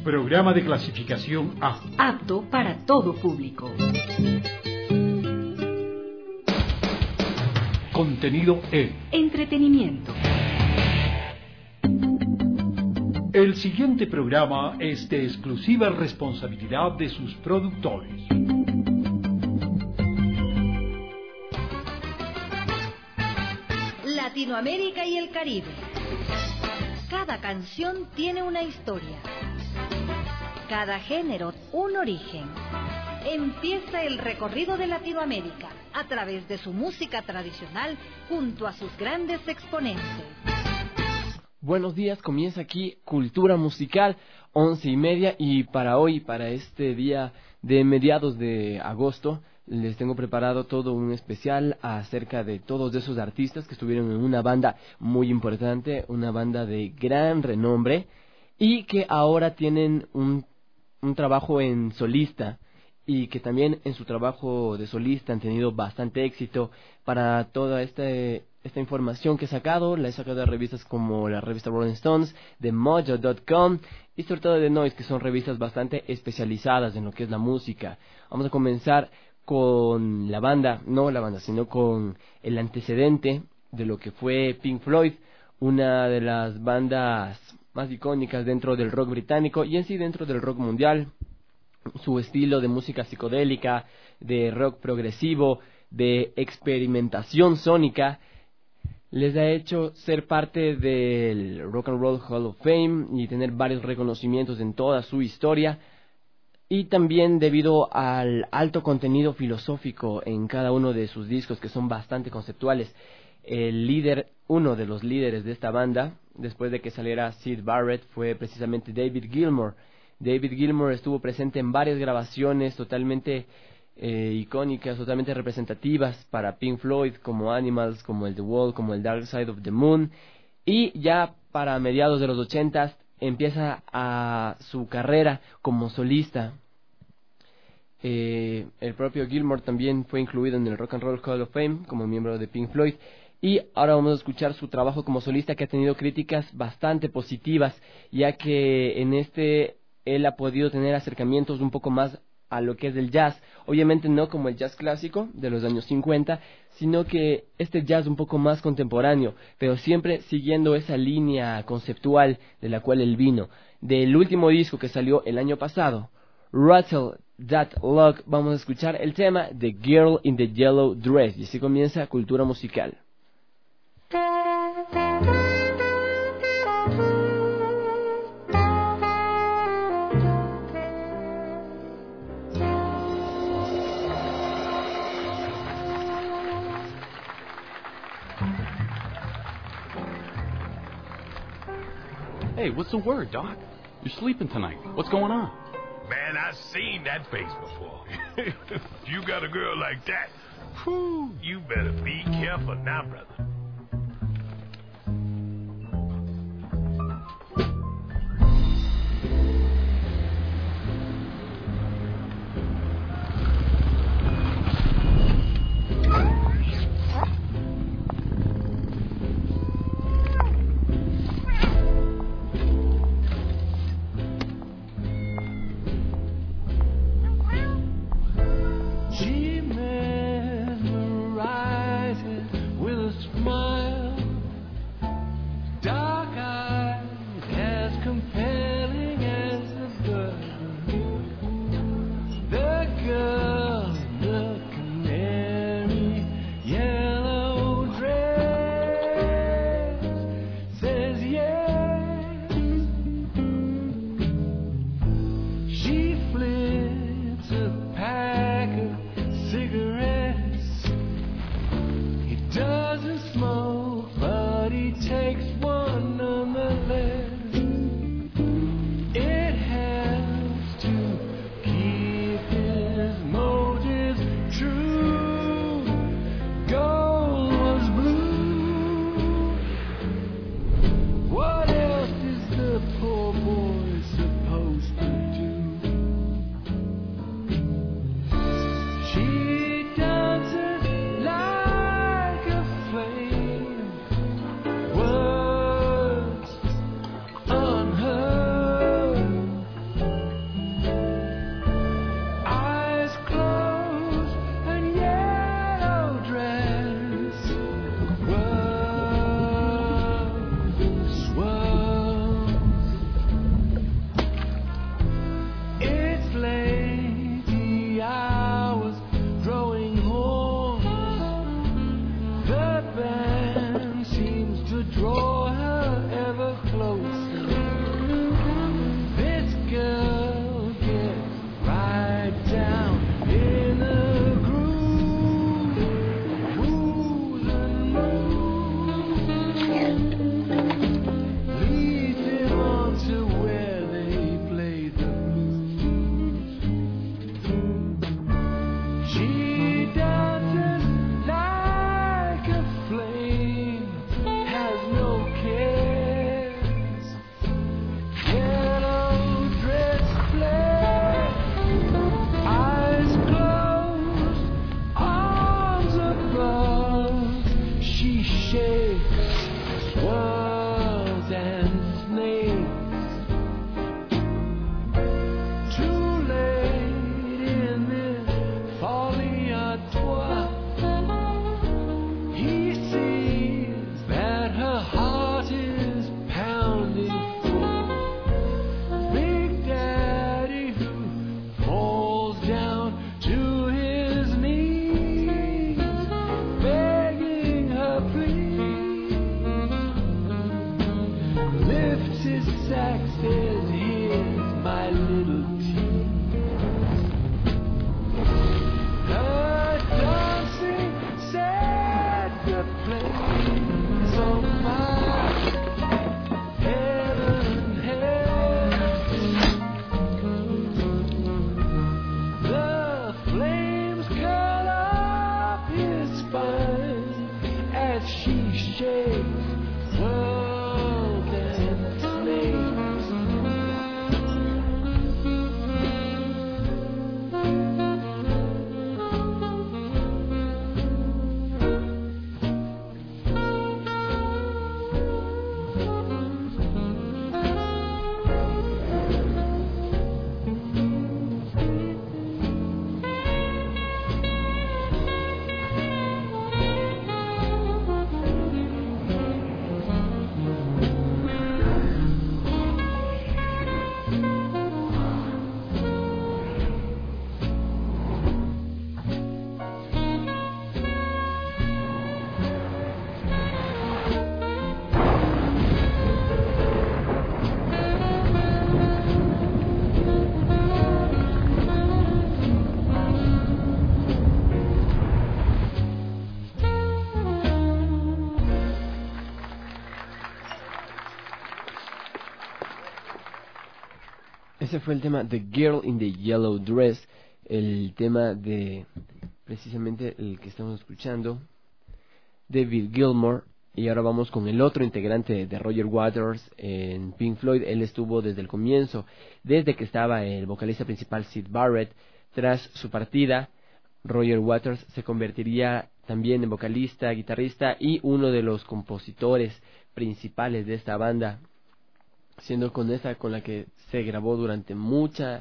Programa de clasificación A. Apto para todo público. Contenido E. Entretenimiento. El siguiente programa es de exclusiva responsabilidad de sus productores. Latinoamérica y el Caribe. Cada canción tiene una historia. Cada género un origen. Empieza el recorrido de Latinoamérica a través de su música tradicional junto a sus grandes exponentes. Buenos días, comienza aquí Cultura Musical, 11:30, y para hoy, para este día de mediados de agosto, les tengo preparado todo un especial acerca de todos esos artistas que estuvieron en una banda muy importante, una banda de gran renombre, y que ahora tienen un trabajo en solista, y que también en su trabajo de solista han tenido bastante éxito. Para toda esta información que he sacado, la he sacado de revistas como la revista Rolling Stones, de Mojo.com y sobre todo de Noise, que son revistas bastante especializadas en lo que es la música. Vamos a comenzar con la banda, no la banda, sino con el antecedente de lo que fue Pink Floyd, una de las bandas más icónicas dentro del rock británico y en sí dentro del rock mundial. Su estilo de música psicodélica, de rock progresivo, de experimentación sónica, les ha hecho ser parte del Rock and Roll Hall of Fame y tener varios reconocimientos en toda su historia, y también debido al alto contenido filosófico en cada uno de sus discos, que son bastante conceptuales. Uno de los líderes de esta banda, después de que saliera Syd Barrett, fue precisamente David Gilmour. David Gilmour estuvo presente en varias grabaciones totalmente icónicas, totalmente representativas para Pink Floyd, como Animals, como el The Wall, como el Dark Side of the Moon, y ya para mediados de los 80 empieza su carrera como solista. El propio Gilmour también fue incluido en el Rock and Roll Hall of Fame como miembro de Pink Floyd, y ahora vamos a escuchar su trabajo como solista, que ha tenido críticas bastante positivas, ya que en él ha podido tener acercamientos un poco más a lo que es el jazz, obviamente no como el jazz clásico de los años 50, sino que este jazz un poco más contemporáneo, pero siempre siguiendo esa línea conceptual de la cual él vino. Del último disco que salió el año pasado, Rattle That Lock, vamos a escuchar el tema The Girl in the Yellow Dress, y así comienza Cultura Musical. Hey, what's the word, Doc? You're sleeping tonight. What's going on? Man, I've seen that face before. You got a girl like that, whew, you better be careful now, brother. She mesmerizes with a smile. Ese fue el tema The Girl in the Yellow Dress, el tema de precisamente el que estamos escuchando, David Gilmour. Y ahora vamos con el otro integrante de Roger Waters en Pink Floyd. Él estuvo desde el comienzo, desde que estaba el vocalista principal Syd Barrett. Tras su partida, Roger Waters se convertiría también en vocalista, guitarrista y uno de los compositores principales de esta banda, siendo con esta con la que se grabó durante muchos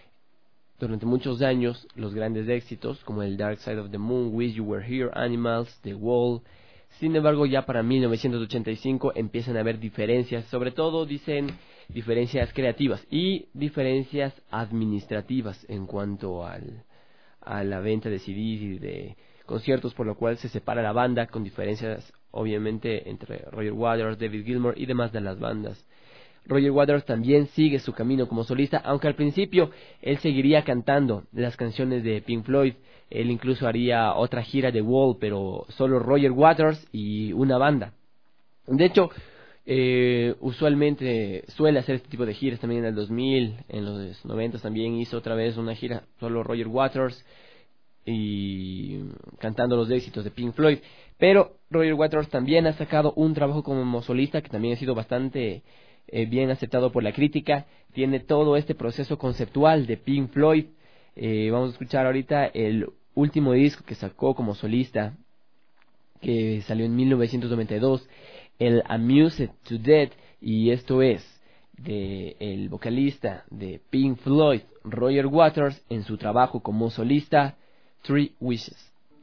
años los grandes éxitos como el Dark Side of the Moon, Wish You Were Here, Animals, The Wall. Sin embargo, ya para 1985 empiezan a haber diferencias, sobre todo dicen diferencias creativas y diferencias administrativas en cuanto a la venta de CDs y de conciertos, por lo cual se separa la banda, con diferencias obviamente entre Roger Waters, David Gilmour y demás de las bandas. Roger Waters también sigue su camino como solista, aunque al principio él seguiría cantando las canciones de Pink Floyd. Él incluso haría otra gira de Wall, pero solo Roger Waters y una banda. De hecho, usualmente suele hacer este tipo de giras también en el 2000, en los 90 también hizo otra vez una gira solo Roger Waters y cantando los éxitos de Pink Floyd. Pero Roger Waters también ha sacado un trabajo como solista que también ha sido bastante bien aceptado por la crítica. Tiene todo este proceso conceptual de Pink Floyd. Vamos a escuchar ahorita el último disco que sacó como solista, que salió en 1992, el Amused to Death, y esto es de el vocalista de Pink Floyd, Roger Waters, en su trabajo como solista, Three Wishes.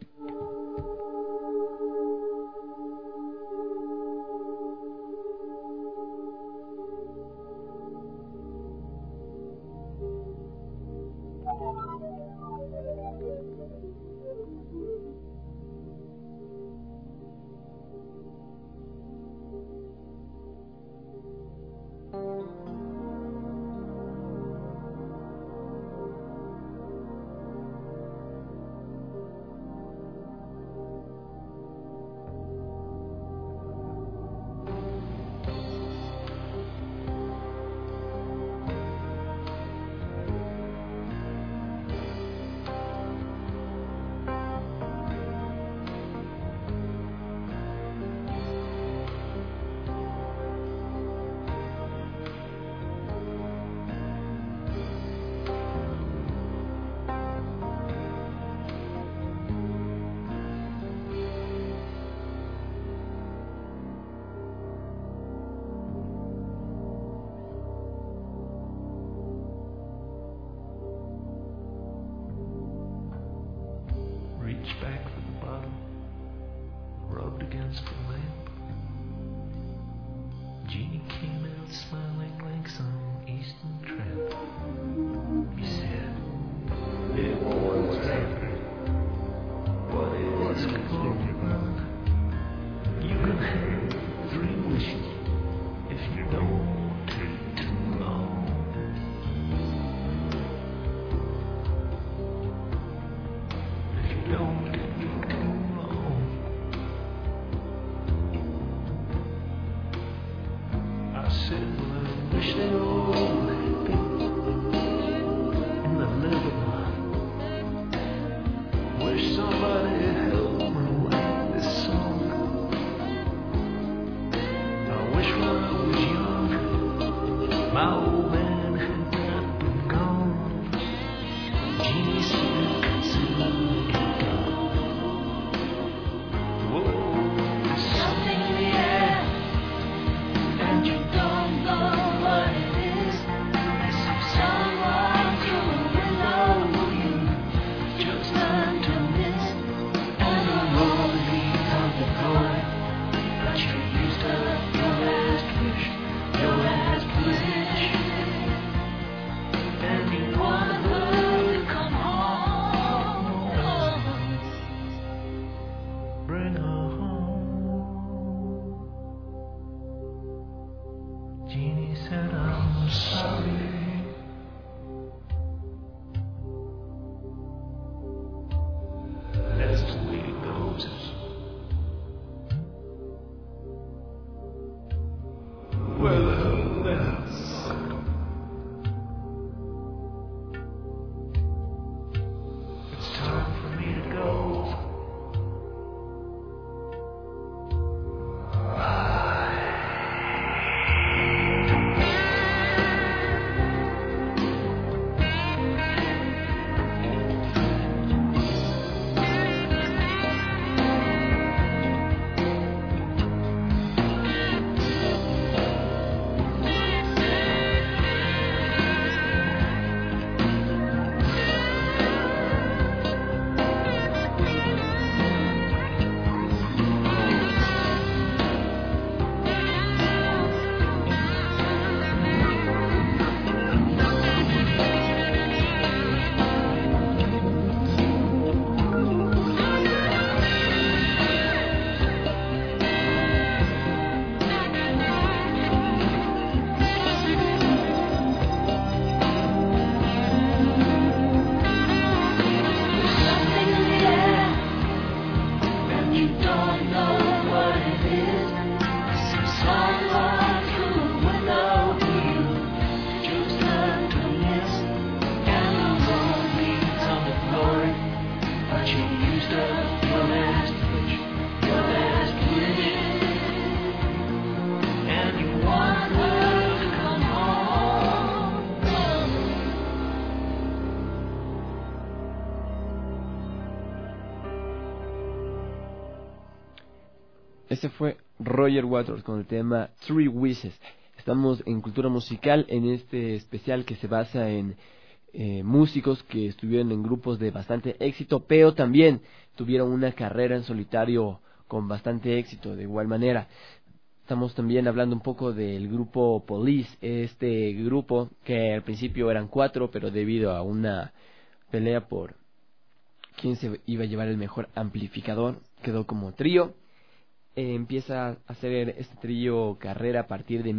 Reached back for the bottle, rubbed against the lamp. Jeannie came out smiling like some Eastern tramp. He said, "It was happening, but it's going wrong. You can have 3 wishes if you don't take too long." Don't take too long. Ese fue Roger Waters con el tema Three Wishes. Estamos en Cultura Musical en este especial que se basa en músicos que estuvieron en grupos de bastante éxito, pero también tuvieron una carrera en solitario con bastante éxito de igual manera. Estamos también hablando un poco del grupo Police, este grupo que al principio eran 4, pero debido a una pelea por quién se iba a llevar el mejor amplificador, quedó como trío. Empieza a hacer este trío carrera a partir de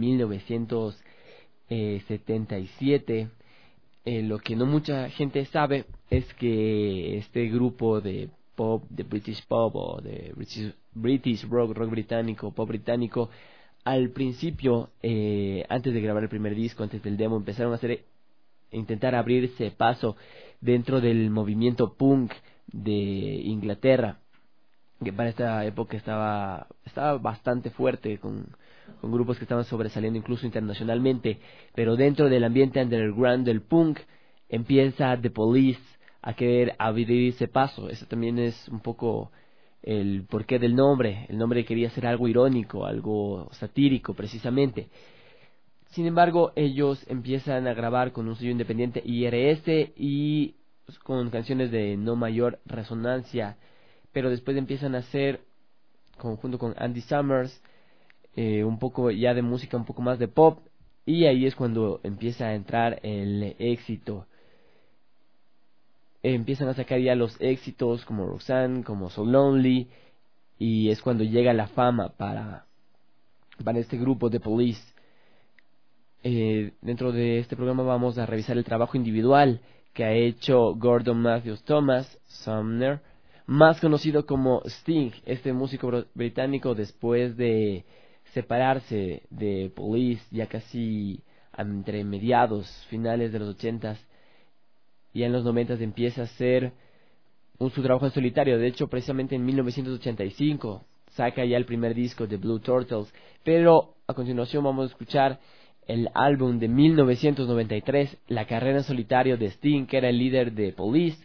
1977. Lo que no mucha gente sabe es que este grupo de pop, de British pop o de British rock británico, pop británico, al principio, antes de grabar el primer disco, antes del demo, empezaron a intentar abrirse paso dentro del movimiento punk de Inglaterra, que para esta época estaba bastante fuerte, con grupos que estaban sobresaliendo incluso internacionalmente, pero dentro del ambiente underground del punk empieza The Police a querer abrirse paso. Eso también es un poco el porqué del nombre. El nombre quería ser algo irónico, algo satírico precisamente. Sin embargo, ellos empiezan a grabar con un sello independiente IRS y con canciones de no mayor resonancia, pero después empiezan a hacer, junto con Andy Summers, un poco ya de música, un poco más de pop, y ahí es cuando empieza a entrar el éxito. Empiezan a sacar ya los éxitos como Roxanne, como So Lonely, y es cuando llega la fama para este grupo de Police. Dentro de este programa vamos a revisar el trabajo individual que ha hecho Gordon Matthews Thomas Sumner, más conocido como Sting. Este músico británico, después de separarse de Police ya casi entre mediados, finales de los 80s, y en los 90s empieza a hacer su trabajo en solitario. De hecho, precisamente en 1985 saca ya el primer disco de Blue Turtles, pero a continuación vamos a escuchar el álbum de 1993, la carrera en solitario de Sting, que era el líder de Police,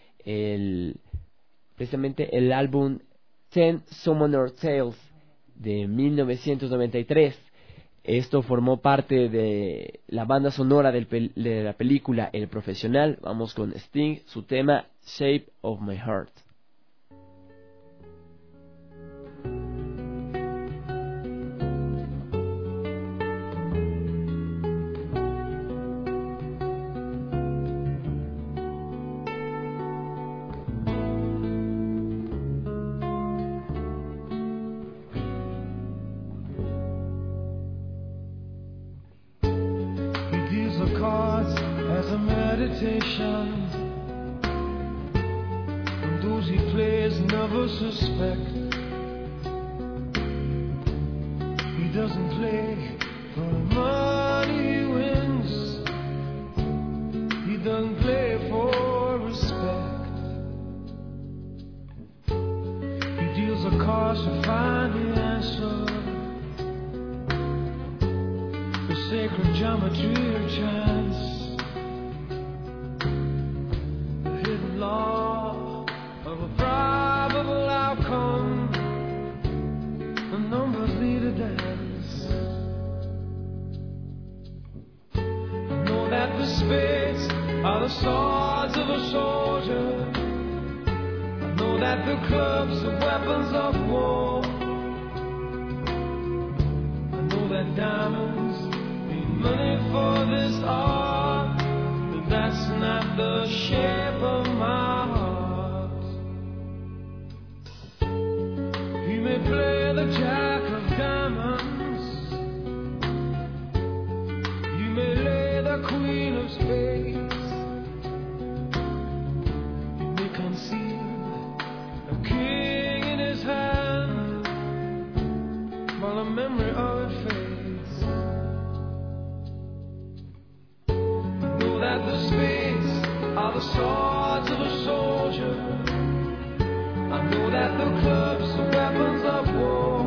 precisamente el álbum Ten Summoner Tales de 1993. Esto formó parte de la banda sonora de la película El Profesional. Vamos con Sting, su tema Shape of My Heart. And those he plays never suspect. He doesn't play for the money he wins. He doesn't play for respect. He deals the cards to find the answer. The sacred geometry of chance. Law of a probable outcome. The numbers lead a dance. I know that the spades are the swords of a soldier. I know that the clubs are weapons of war. I know that diamonds mean money for this art, but that's not the shape of my heart. He may play the jack of diamonds. You may lay the queen of spades. You may conceive a king in his hand, while the memory of it fades. Know that the spades are the swords of a soldier. I know that the clubs are weapons of war.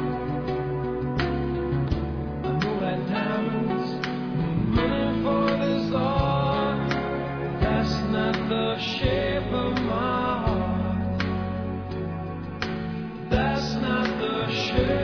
I know that diamonds mean money for this art. That's not the shape of my heart. That's not the shape.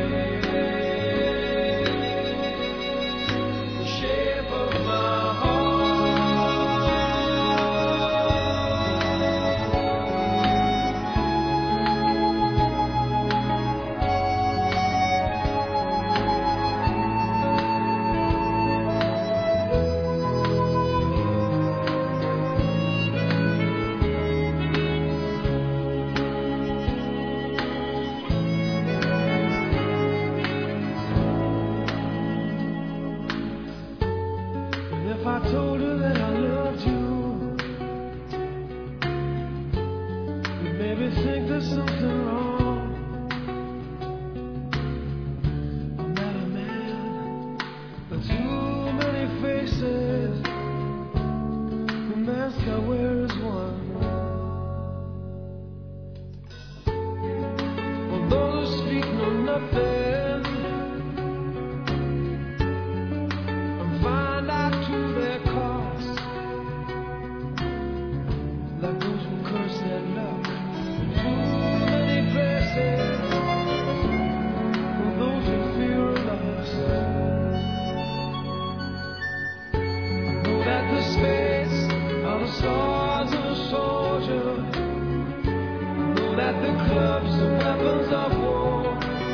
the space on the swords of a soldier. Know that the clubs are weapons of war.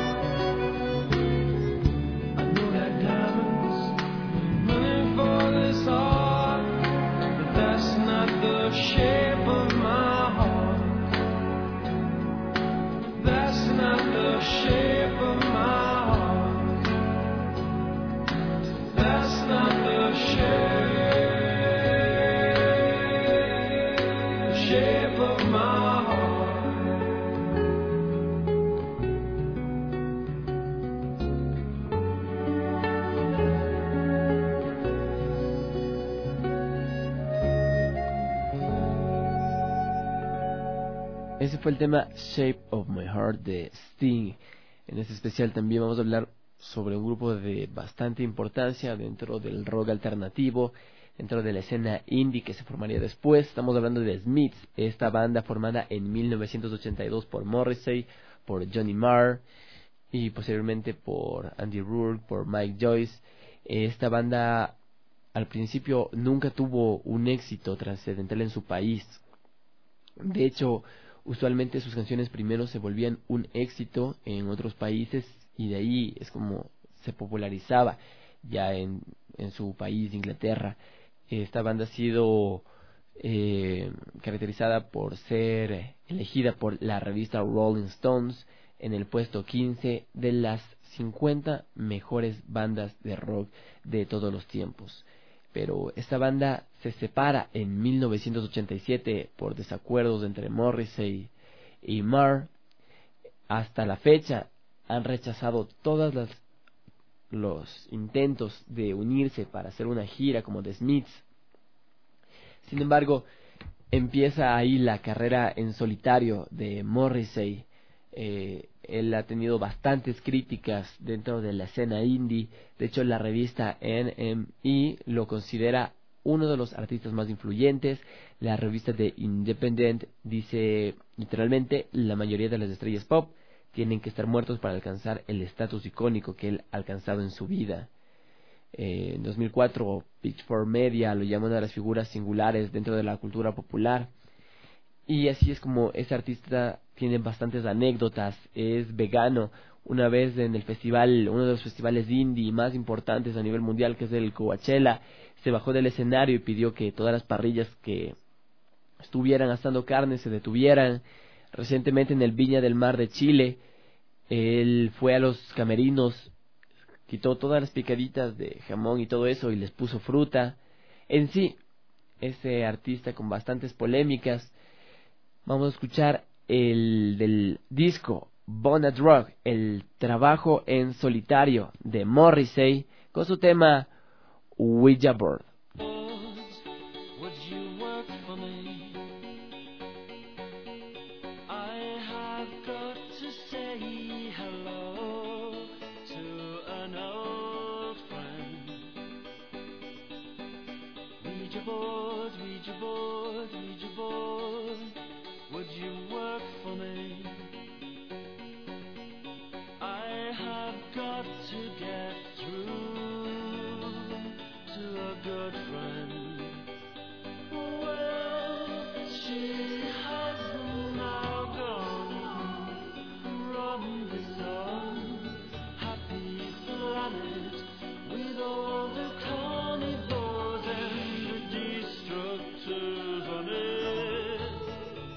I know that diamonds running for this heart, but that's not the shape of my heart. That's not the shape of my heart. That's not the shape of my heart. Ese fue el tema Shape of My Heart de Sting. En este especial también vamos a hablar sobre un grupo de bastante importancia dentro del rock alternativo, dentro de la escena indie que se formaría después. Estamos hablando de Smiths, esta banda formada en 1982 por Morrissey, por Johnny Marr y posteriormente por Andy Rourke, por Mike Joyce. Esta banda al principio nunca tuvo un éxito trascendental en su país. De hecho, usualmente sus canciones primero se volvían un éxito en otros países y de ahí es como se popularizaba ya en su país, Inglaterra. Esta banda ha sido caracterizada por ser elegida por la revista Rolling Stones en el puesto 15 de las 50 mejores bandas de rock de todos los tiempos. Pero esta banda se separa en 1987 por desacuerdos entre Morrissey y Marr. Hasta la fecha han rechazado todos los intentos de unirse para hacer una gira como The Smiths. Sin embargo, empieza ahí la carrera en solitario de Morrissey. Él ha tenido bastantes críticas dentro de la escena indie. De hecho, la revista NME lo considera uno de los artistas más influyentes. La revista de Independent dice literalmente: la mayoría de las estrellas pop tienen que estar muertos para alcanzar el estatus icónico que él ha alcanzado en su vida. En 2004, Pitchfork Media lo llama una de las figuras singulares dentro de la cultura popular. Y así es como este artista tiene bastantes anécdotas. Es vegano. Una vez en el festival, uno de los festivales indie más importantes a nivel mundial, que es el Coachella, se bajó del escenario y pidió que todas las parrillas que estuvieran asando carne se detuvieran. Recientemente en el Viña del Mar de Chile, él fue a los camerinos, quitó todas las picaditas de jamón y todo eso y les puso fruta. En sí, ese artista con bastantes polémicas. Vamos a escuchar el del disco Born a Drug, el trabajo en solitario de Morrissey, con su tema Ouija Board. Would you work for me? I have got to say hello to an old friend. Ouija board, Ouija board, Ouija board. Would you work for me? I have got to get through to a good friend. Well, she has now gone from this unhappy planet with all the carnivores and the destructors on it.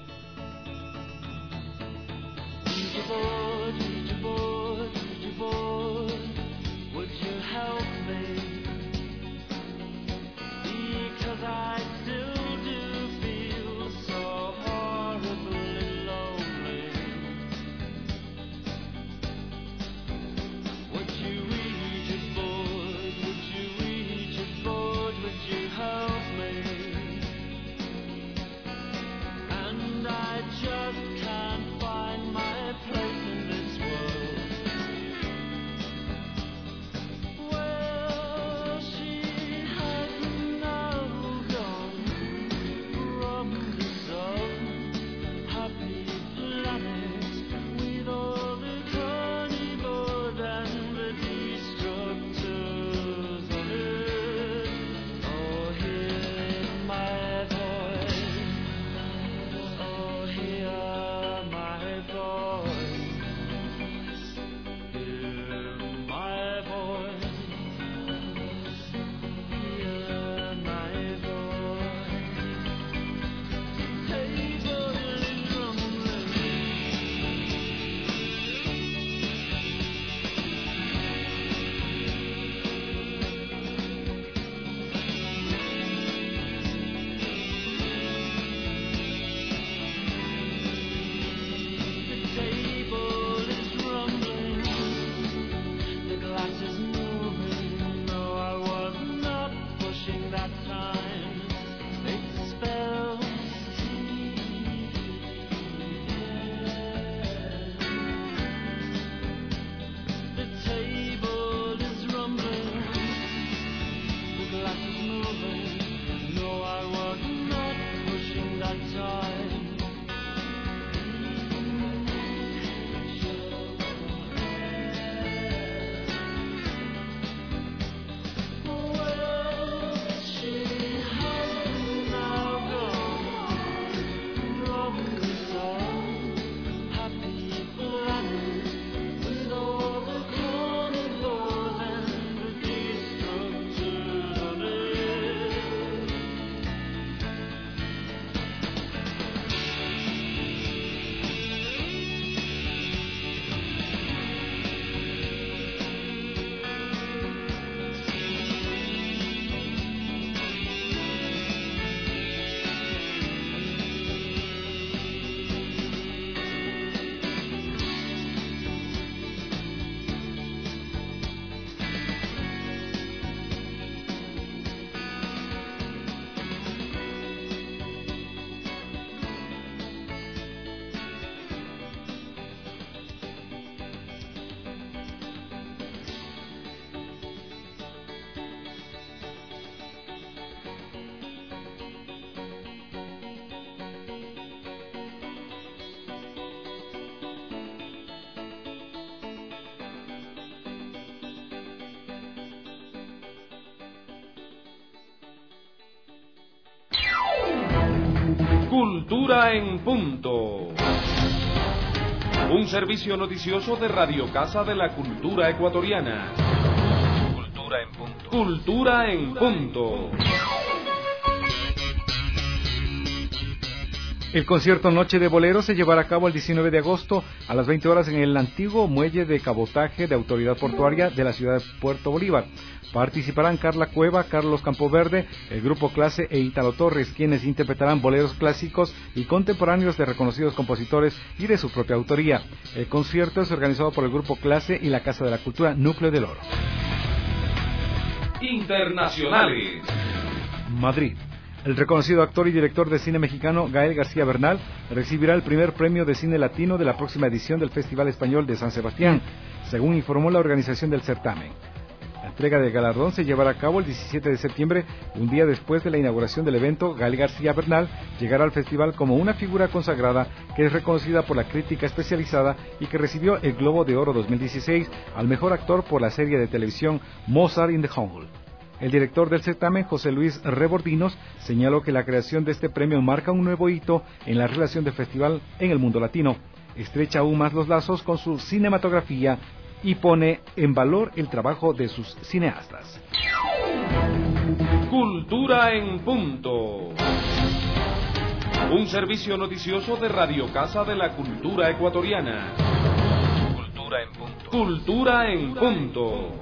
Cultura en Punto. Un servicio noticioso de Radio Casa de la Cultura Ecuatoriana. Cultura en Punto. Cultura en Punto. El concierto Noche de Bolero se llevará a cabo el 19 de agosto a las 20 horas en el antiguo muelle de cabotaje de Autoridad Portuaria de la ciudad de Puerto Bolívar. Participarán Carla Cueva, Carlos Campoverde, el Grupo Clase e Ítalo Torres, quienes interpretarán boleros clásicos y contemporáneos de reconocidos compositores y de su propia autoría. El concierto es organizado por el Grupo Clase y la Casa de la Cultura Núcleo del Oro. Internacionales. Madrid. El reconocido actor y director de cine mexicano Gael García Bernal recibirá el primer premio de cine latino de la próxima edición del Festival Español de San Sebastián, según informó la organización del certamen. La entrega del galardón se llevará a cabo el 17 de septiembre, un día después de la inauguración del evento. Gael García Bernal llegará al festival como una figura consagrada que es reconocida por la crítica especializada y que recibió el Globo de Oro 2016 al mejor actor por la serie de televisión Mozart in the Jungle. El director del certamen, José Luis Rebordinos, señaló que la creación de este premio marca un nuevo hito en la relación del festival en el mundo latino, estrecha aún más los lazos con su cinematografía y pone en valor el trabajo de sus cineastas. Cultura en Punto. Un servicio noticioso de Radio Casa de la Cultura Ecuatoriana. Cultura en Punto. Cultura en Punto.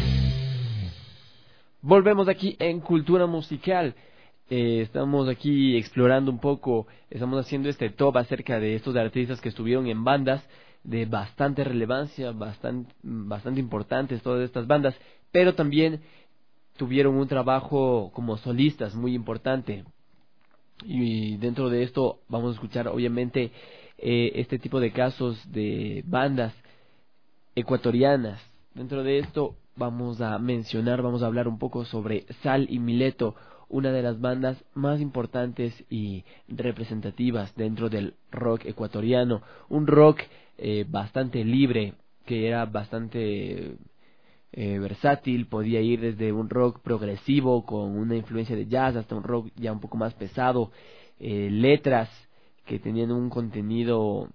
Volvemos aquí en Cultura Musical. Estamos aquí explorando un poco, estamos haciendo este top acerca de estos artistas que estuvieron en bandas de bastante relevancia, bastante importantes todas estas bandas, pero también tuvieron un trabajo como solistas muy importante. Y dentro de esto vamos a escuchar obviamente este tipo de casos de bandas ecuatorianas. Dentro de esto vamos a hablar un poco sobre Sal y Mileto, una de las bandas más importantes y representativas dentro del rock ecuatoriano, un rock bastante libre, que era bastante versátil, podía ir desde un rock progresivo con una influencia de jazz hasta un rock ya un poco más pesado, letras que tenían un contenido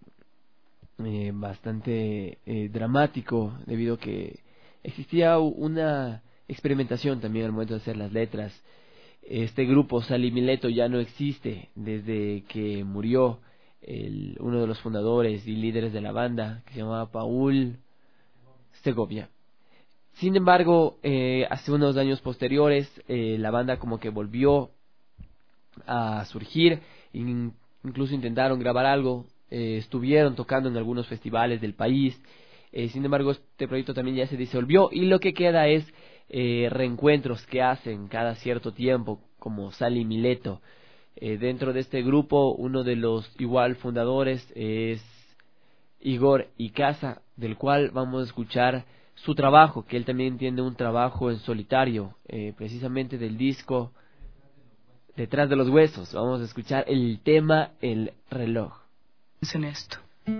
bastante dramático, debido a que existía una experimentación también al momento de hacer las letras. Este grupo Sal y Mileto ya no existe desde que murió uno de los fundadores y líderes de la banda, que se llamaba Paul Segovia. Sin embargo, hace unos años posteriores, la banda como que volvió a surgir, incluso intentaron grabar algo, estuvieron tocando en algunos festivales del país. Sin embargo, este proyecto también ya se disolvió y lo que queda es reencuentros que hacen cada cierto tiempo, como Sal y Mileto. Dentro de este grupo, uno de los igual fundadores es Igor Icaza, del cual vamos a escuchar su trabajo, que él también tiene un trabajo en solitario, precisamente del disco Detrás de los Huesos. Vamos a escuchar el tema El Reloj. Piensa en esto.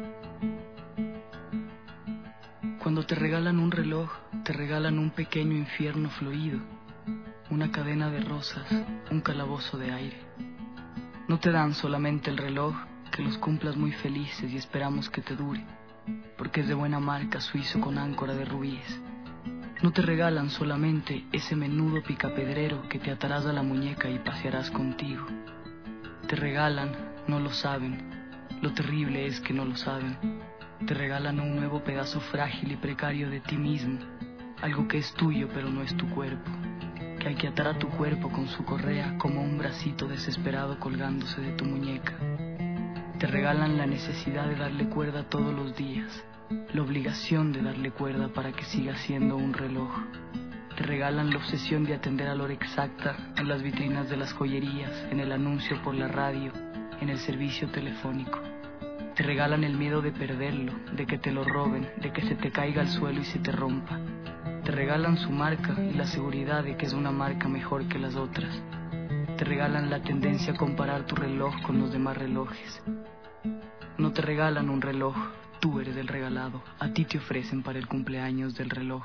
Cuando te regalan un reloj, te regalan un pequeño infierno florido, una cadena de rosas, un calabozo de aire. No te dan solamente el reloj, que los cumplas muy felices y esperamos que te dure, porque es de buena marca suizo con áncora de rubíes. No te regalan solamente ese menudo picapedrero que te atarás a la muñeca y pasearás contigo. Te regalan, no lo saben, lo terrible es que no lo saben. Te regalan un nuevo pedazo frágil y precario de ti mismo, algo que es tuyo pero no es tu cuerpo, que hay que atar a tu cuerpo con su correa como un bracito desesperado colgándose de tu muñeca. Te regalan la necesidad de darle cuerda todos los días, la obligación de darle cuerda para que siga siendo un reloj. Te regalan la obsesión de atender a la hora exacta en las vitrinas de las joyerías, en el anuncio por la radio, en el servicio telefónico. Te regalan el miedo de perderlo, de que te lo roben, de que se te caiga al suelo y se te rompa. Te regalan su marca y la seguridad de que es una marca mejor que las otras. Te regalan la tendencia a comparar tu reloj con los demás relojes. No te regalan un reloj, tú eres el regalado. A ti te ofrecen para el cumpleaños del reloj.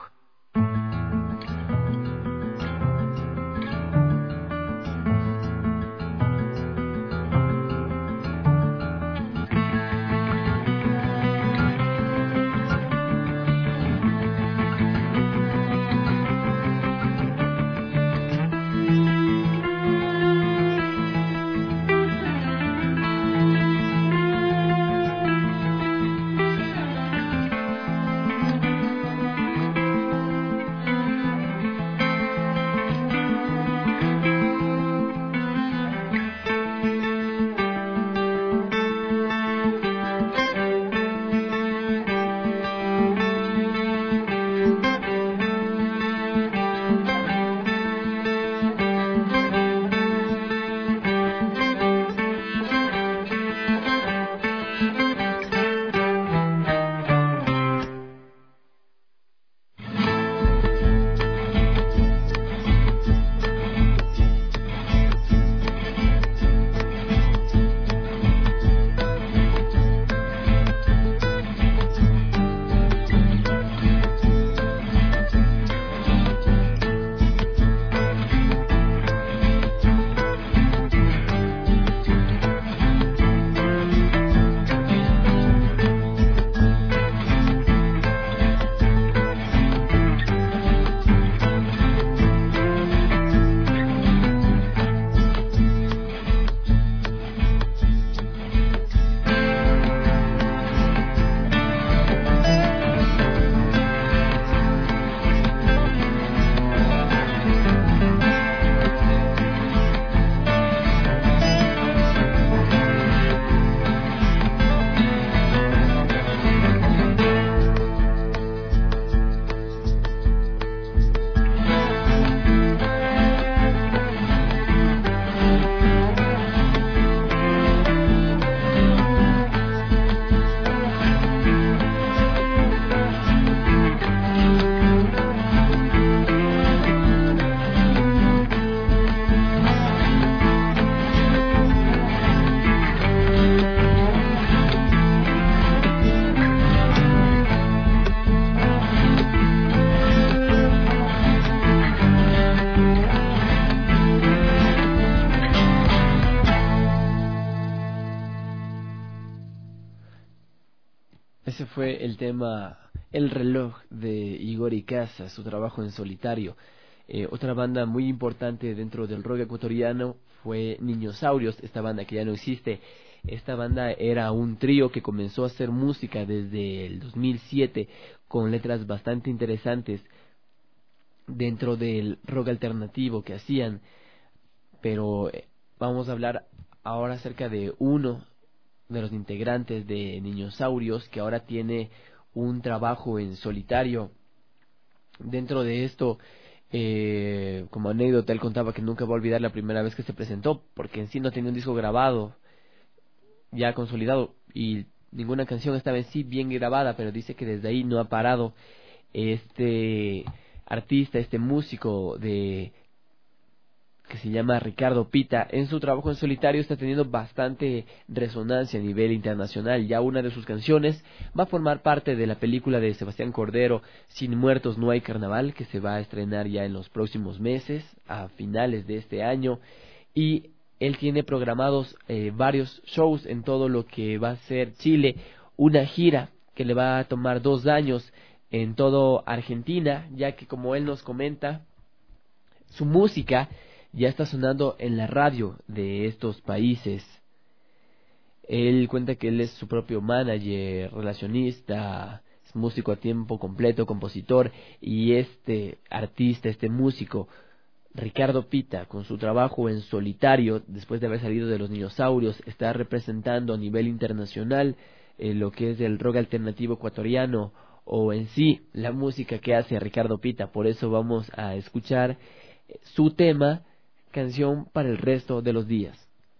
Ese fue el tema El reloj de Igor Icaza, su trabajo en solitario. Otra banda muy importante dentro del rock ecuatoriano fue Niñosaurios, esta banda que ya no existe. Esta banda era un trío que comenzó a hacer música desde el 2007 con letras bastante interesantes dentro del rock alternativo que hacían. Pero vamos a hablar ahora acerca de uno de los integrantes de Niñosaurios que ahora tiene un trabajo en solitario. Dentro de esto, como anécdota, él contaba que nunca va a olvidar la primera vez que se presentó, porque en sí no tenía un disco grabado ya consolidado y ninguna canción estaba en sí bien grabada, pero dice que desde ahí no ha parado. Este artista, este músico que se llama Ricardo Pita, en su trabajo en solitario está teniendo bastante resonancia a nivel internacional. Ya una de sus canciones va a formar parte de la película de Sebastián Cordero, Sin Muertos No Hay Carnaval, que se va a estrenar ya en los próximos meses, a finales de este año, y él tiene programados varios shows en todo lo que va a ser Chile, una gira que le va a tomar 2 años en todo Argentina, ya que, como él nos comenta, su música ya está sonando en la radio de estos países. Él cuenta que él es su propio manager, relacionista, es músico a tiempo completo, compositor, y este artista, este músico, Ricardo Pita, con su trabajo en solitario, después de haber salido de los Niñosaurios, está representando a nivel internacional lo que es el rock alternativo ecuatoriano, o en sí la música que hace Ricardo Pita. Por eso vamos a escuchar su tema, Canción para el resto de los días.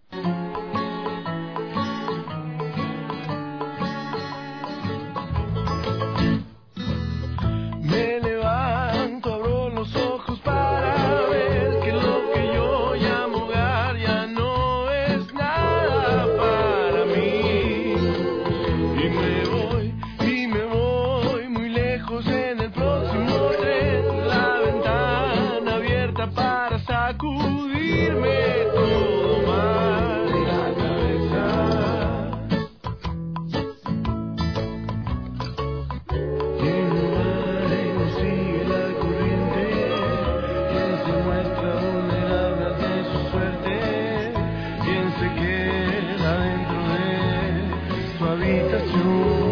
Me levanto, abro los ojos para ver que lo que yo llamo hogar ya no es nada para mí. Y me voy muy lejos en el próximo tren, la ventana abierta para sacudirme todo mal de la cabeza. ¿Quién no va y no sigue la corriente? ¿Quién se muestra vulnerable ante su suerte? ¿Quién se queda dentro de su habitación?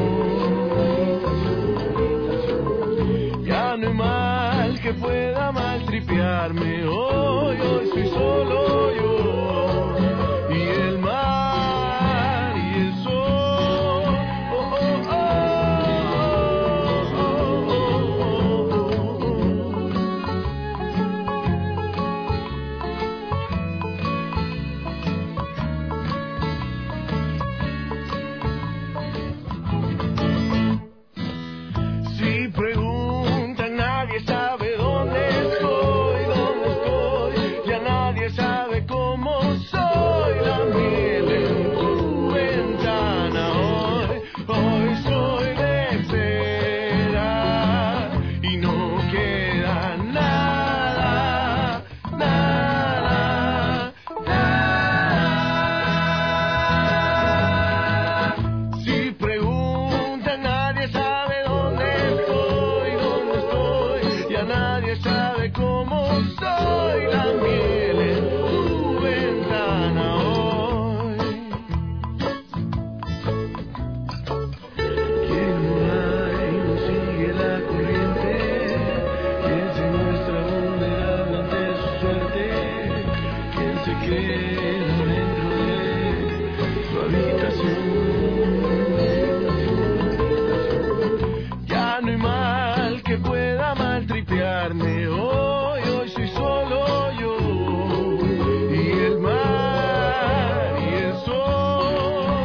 Ya no hay mal que pueda maltripearme. Hoy soy solo yo y el mar y el sol. Si preguntan, nadie sabe dónde estoy, ya nadie sabe cómo soy. La miel en tu ventana hoy soy de cera y no queda nada, nada, nada. Si preguntan, nadie sabe dónde estoy, ya nadie sabe cómo soy. La miel en tu ventana hoy. ¿Quién no hay, no sigue la corriente? ¿Quién se muestra vulnerable ante su suerte? ¿Quién se queda dentro de su habitación? Ya no hay mal que pueda maltripearme. Hoy soy solo yo y el mar y el sol.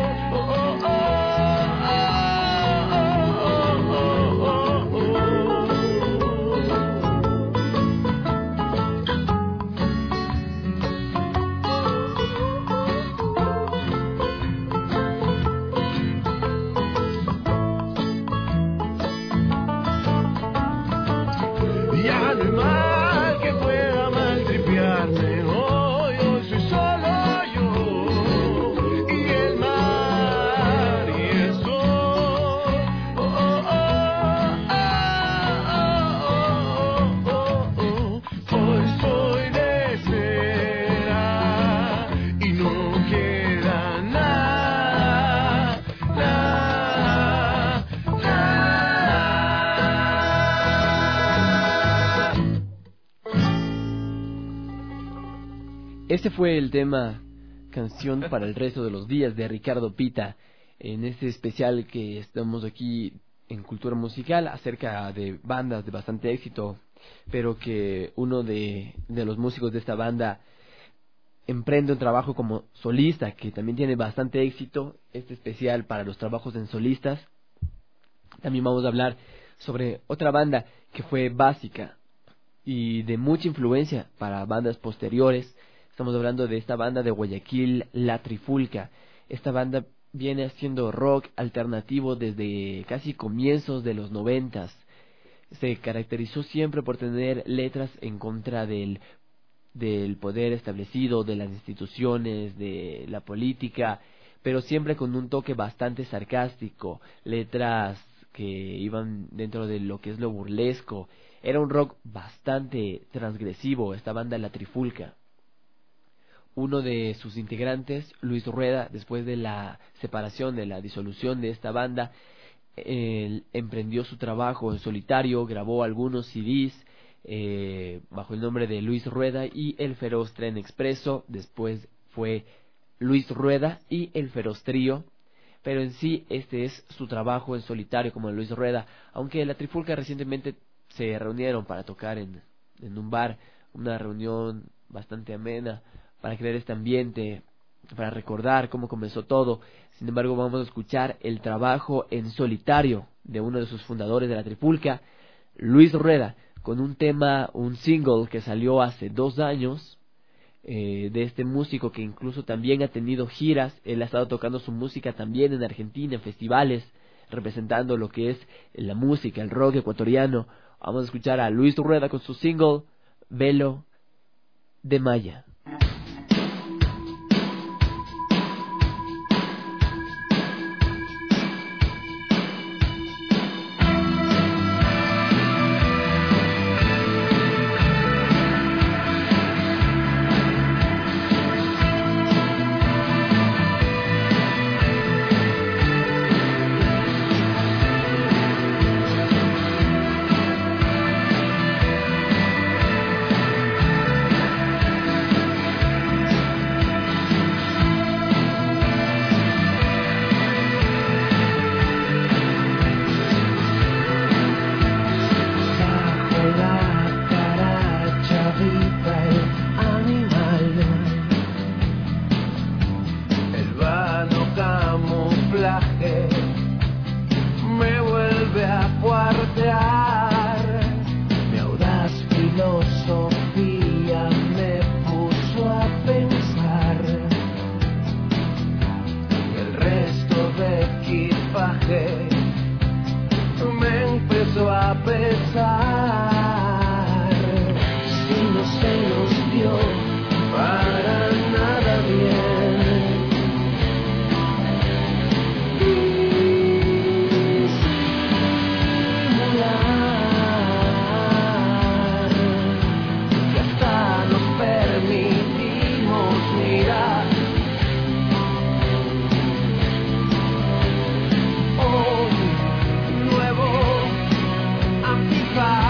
Ese fue el tema Canción para el resto de los días de Ricardo Pita, en este especial que estamos aquí en Cultura Musical acerca de bandas de bastante éxito, pero que uno de los músicos de esta banda emprende un trabajo como solista que también tiene bastante éxito. Este especial para los trabajos en solistas. También vamos a hablar sobre otra banda que fue básica y de mucha influencia para bandas posteriores. Estamos hablando de esta banda de Guayaquil, La Trifulca. Esta banda viene haciendo rock alternativo desde casi comienzos de los 90s. Se caracterizó siempre por tener letras en contra del poder establecido, de las instituciones, de la política, pero siempre con un toque bastante sarcástico, letras que iban dentro de lo que es lo burlesco. Era un rock bastante transgresivo, esta banda La Trifulca. Uno de sus integrantes, Luis Rueda, después de la separación, de la disolución de esta banda, él emprendió su trabajo en solitario, grabó algunos CDs bajo el nombre de Luis Rueda y El Feroz Tren Expreso. Después fue Luis Rueda y El Feroz Trío, pero en sí este es su trabajo en solitario como Luis Rueda, aunque La Trifulca recientemente se reunieron para tocar en un bar, una reunión bastante amena para crear este ambiente, para recordar cómo comenzó todo. Sin embargo, vamos a escuchar el trabajo en solitario de uno de sus fundadores de La Trifulca, Luis Rueda, con un tema, un single que salió hace 2 años, de este músico que incluso también ha tenido giras. Él ha estado tocando su música también en Argentina, en festivales, representando lo que es la música, el rock ecuatoriano. Vamos a escuchar a Luis Rueda con su single, Velo de Maya. Hoy, nuevo antifaz.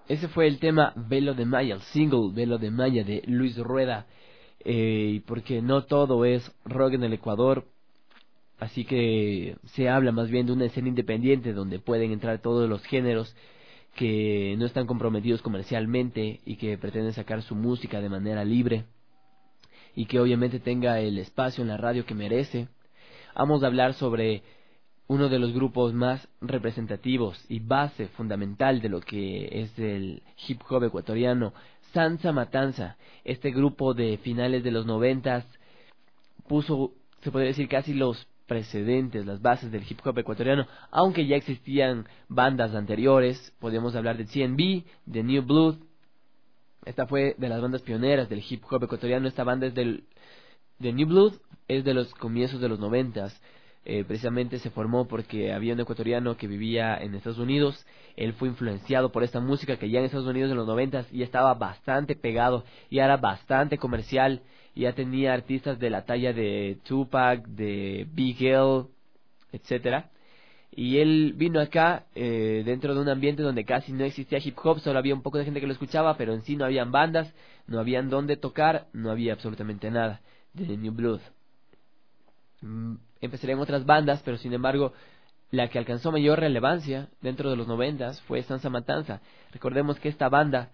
ese fue el tema Velo de Maya, el single Velo de Maya de Luis Rueda. Porque no todo es rock en el Ecuador, así que se habla más bien de una escena independiente donde pueden entrar todos los géneros que no están comprometidos comercialmente y que pretenden sacar su música de manera libre y que obviamente tenga el espacio en la radio que merece. Vamos a hablar sobre uno de los grupos más representativos y base fundamental de lo que es el hip hop ecuatoriano, Sansa Matanza. Este grupo de finales de los 90 puso, se podría decir, casi los precedentes, las bases del hip hop ecuatoriano, aunque ya existían bandas anteriores. Podemos hablar de TNB, de New Blood. Esta fue de las bandas pioneras del hip hop ecuatoriano. Esta banda es de New Blood, es de los comienzos de los 90. Precisamente se formó porque había un ecuatoriano que vivía en Estados Unidos. Él fue influenciado por esta música que ya en Estados Unidos en los 90 ya estaba bastante pegado, ya era bastante comercial, ya tenía artistas de la talla de Tupac, de Big L, etcétera. Y él vino acá dentro de un ambiente donde casi no existía hip hop, solo había un poco de gente que lo escuchaba, pero en sí no habían bandas, no habían dónde tocar, no había absolutamente nada de New Blood. Empezarían otras bandas, pero sin embargo la que alcanzó mayor relevancia dentro de los 90 fue Sansa Matanza. Recordemos que esta banda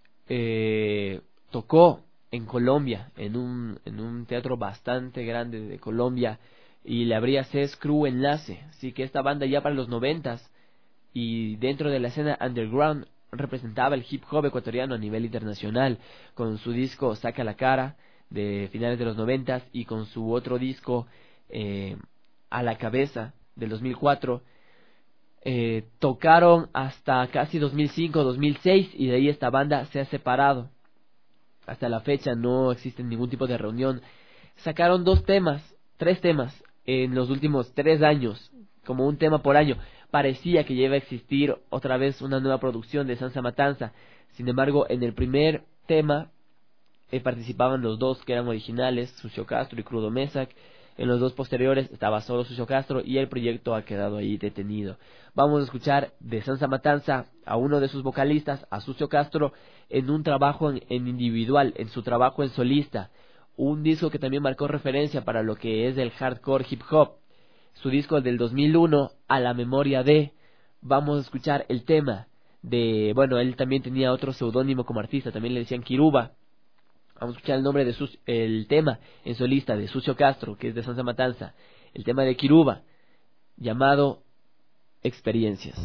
tocó en Colombia, en un teatro bastante grande de Colombia, y le abría Ces Crew Enlace. Así que esta banda ya para los 90 y dentro de la escena underground representaba el hip hop ecuatoriano a nivel internacional, con su disco Saca la Cara de finales de los 90 y con su otro disco A la Cabeza del 2004. Tocaron hasta casi 2005-2006 y de ahí esta banda se ha separado. Hasta la fecha no existe ningún tipo de reunión. Sacaron 3 temas en los últimos 3 años, como un tema por año. Parecía que ya iba a existir otra vez una nueva producción de Sansa Matanza. Sin embargo, en el primer tema participaban los dos que eran originales, Sucio Castro y Crudo Mesac. En los 2 posteriores estaba solo Sucio Castro y el proyecto ha quedado ahí detenido. Vamos a escuchar de Sansa Matanza a uno de sus vocalistas, a Sucio Castro, en un trabajo en individual, en su trabajo en solista. Un disco que también marcó referencia para lo que es el hardcore hip hop. Su disco del 2001, A la Memoria de. Vamos a escuchar el tema de... Bueno, él también tenía otro seudónimo como artista, también le decían Kiruba. Vamos a escuchar el nombre de el tema en solista de Sucio Castro, que es de Sansa Matanza. El tema de Kiruba, llamado Experiencias.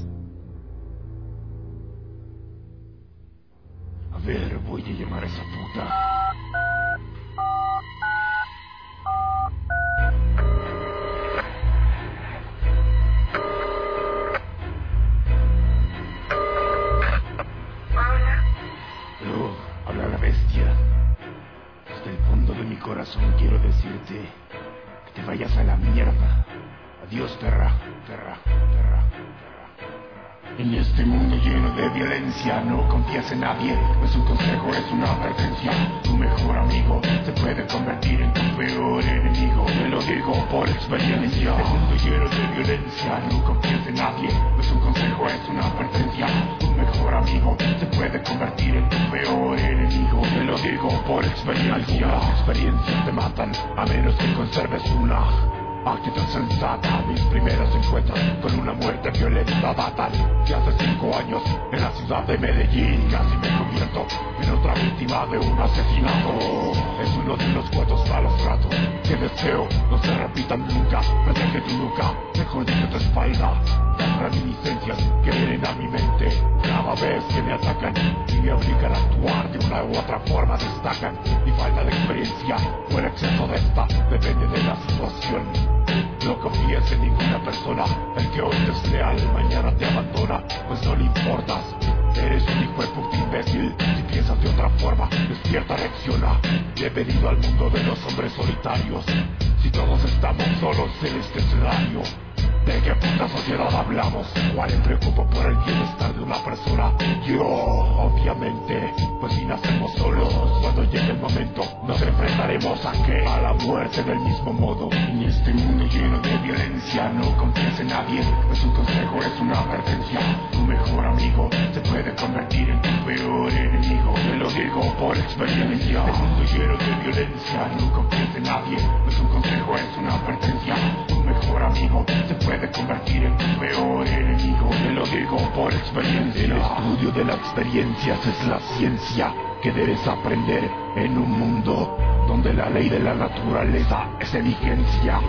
A ver, voy a llamar a esa puta. Habla la bestia. Desde el fondo de mi corazón quiero decirte que te vayas a la mierda. Adiós, perra, perra, perra, perra. En este mundo lleno de violencia no confías en nadie. No es un consejo, es una advertencia. Tu mejor amigo se puede convertir en tu peor enemigo. Te lo digo por experiencia. En este mundo lleno de violencia no confías en nadie. No es un consejo, es una advertencia. Tu mejor amigo se puede convertir en tu peor enemigo. Te lo digo por experiencia. Las experiencias te matan a menos que conserves una actitud sensata. Mis primeros encuentros con una muerte violenta datan que hace 5 años en la ciudad de Medellín casi me convierto en otra víctima de un asesinato. Es uno de los cuantos malos ratos que deseo no se repitan nunca. Frente que tu nuca, mejor dicho tu espalda, las reminiscencias que vienen a mi mente cada vez que me atacan y me obligan a actuar de una u otra forma. Destacan mi falta de experiencia o el exceso de esta, depende de la situación. No confíes en ninguna persona. El que hoy te es leal, mañana te abandona, pues no le importas. Eres un hijo de puta imbécil. Si piensas de otra forma, despierta, reacciona. Bienvenido al mundo de los hombres solitarios. Si todos estamos solos en este escenario, ¿de qué puta sociedad hablamos? ¿Cuál me preocupo por el bienestar de una persona? Yo, obviamente, pues si nacemos solos, cuando llegue el momento, nos enfrentaremos a ¿qué? A la muerte del mismo modo. En este mundo lleno de violencia, no confíes en nadie. No es un consejo, es una advertencia. Tu mejor amigo se puede convertir en tu experiencia. Es un lleno de violencia, no confíes en nadie. No es un consejo, es una advertencia. Tu mejor amigo se puede convertir en tu peor enemigo. Te lo digo por experiencia. El estudio de las experiencias es la ciencia que debes aprender en un mundo donde la ley de la naturaleza es de vigencia.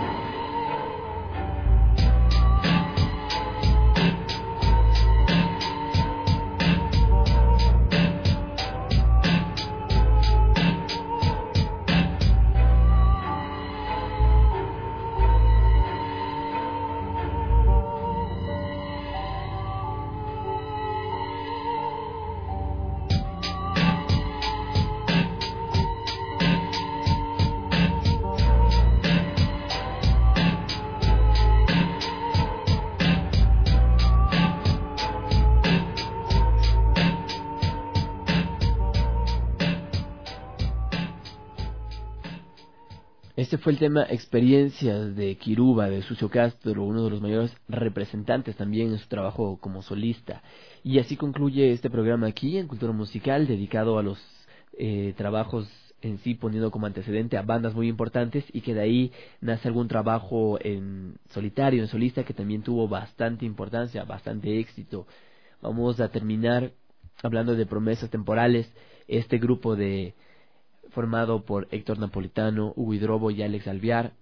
Este fue el tema Experiencias de Kiruba, de Sucio Castro, uno de los mayores representantes también en su trabajo como solista. Y así concluye este programa aquí en Cultura Musical, dedicado a los trabajos en sí, poniendo como antecedente a bandas muy importantes, y que de ahí nace algún trabajo en solitario, en solista, que también tuvo bastante importancia, bastante éxito. Vamos a terminar hablando de Promesas Temporales, este grupo formado por Héctor Napolitano, Hugo Hidrobo y Alex Alvear.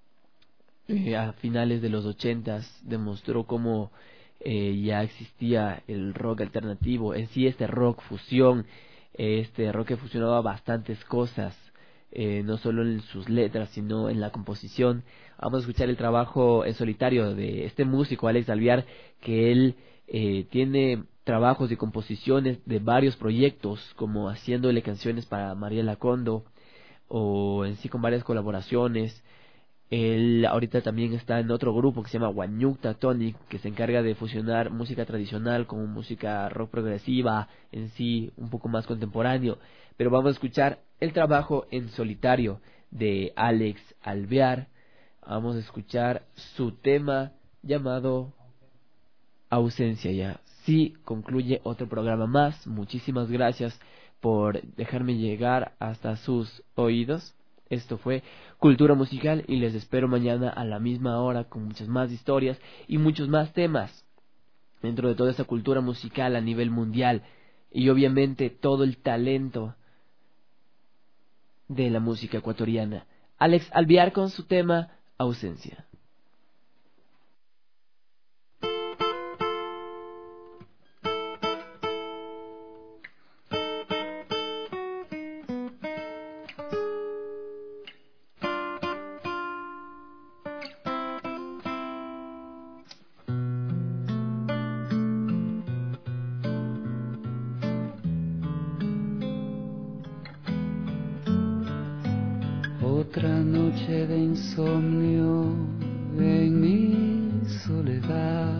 A finales de los 80s demostró cómo ya existía el rock alternativo, en sí este rock fusión, este rock que fusionaba bastantes cosas, no solo en sus letras, sino en la composición. Vamos a escuchar el trabajo en solitario de este músico, Alex Alvear, que él tiene trabajos y composiciones de varios proyectos, como haciéndole canciones para Mariela Condo, o en sí con varias colaboraciones. Él ahorita también está en otro grupo que se llama Guanyukta Tonic, que se encarga de fusionar música tradicional con música rock progresiva, en sí un poco más contemporáneo. Pero vamos a escuchar el trabajo en solitario de Alex Alvear. Vamos a escuchar su tema llamado Ausencia. Ya sí concluye otro programa más. Muchísimas gracias por dejarme llegar hasta sus oídos. Esto fue Cultura Musical y les espero mañana a la misma hora con muchas más historias y muchos más temas dentro de toda esta cultura musical a nivel mundial, y obviamente todo el talento de la música ecuatoriana. Alex Alvear con su tema Ausencia. Otra noche de insomnio en mi soledad.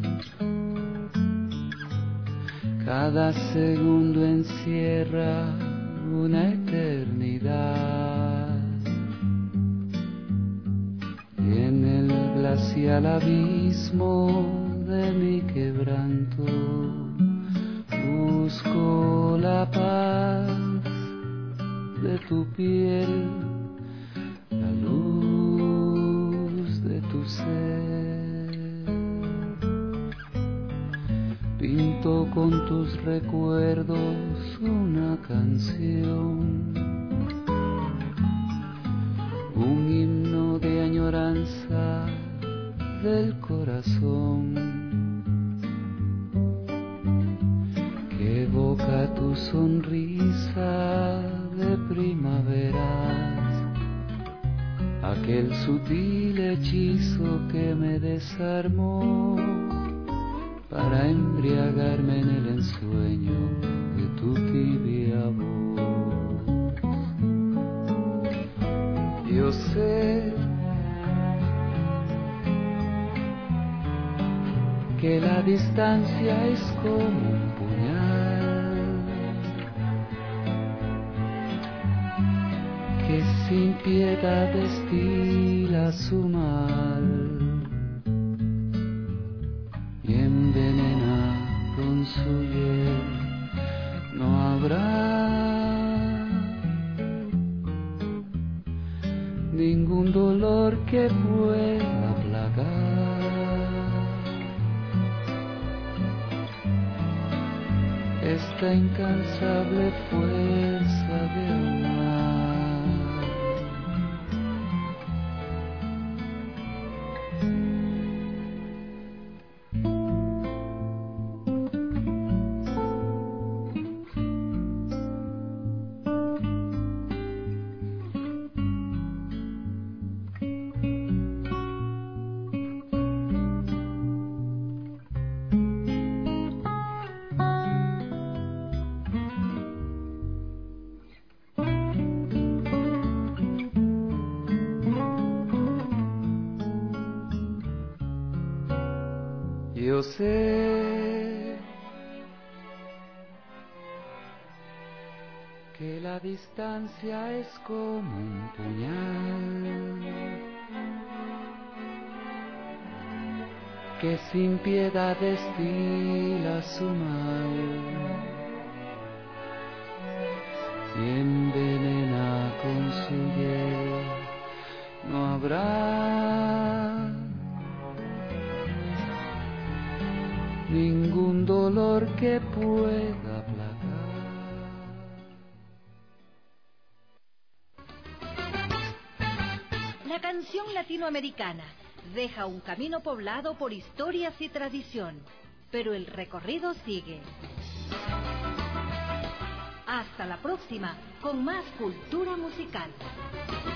Cada segundo encierra una eternidad. Y en el glacial abismo de mi quebranto busco la paz de tu piel, la luz de tu ser. Pinto con tus recuerdos una canción, un himno de añoranza del corazón, que evoca tu sonrisa de primaveras, aquel sutil hechizo que me desarmó para embriagarme en el ensueño de tu tibia voz. Yo sé que la distancia es como un puñal que sin piedad destila su mal y envenena con su hiel. No habrá que pueda plagar esta incansable fuerza de amar. Yo sé que la distancia es como un puñal que sin piedad destila su mal y envenena con su hiel. No habrá ningún dolor que pueda aplacar. La canción latinoamericana deja un camino poblado por historias y tradición, pero el recorrido sigue. Hasta la próxima con más cultura musical.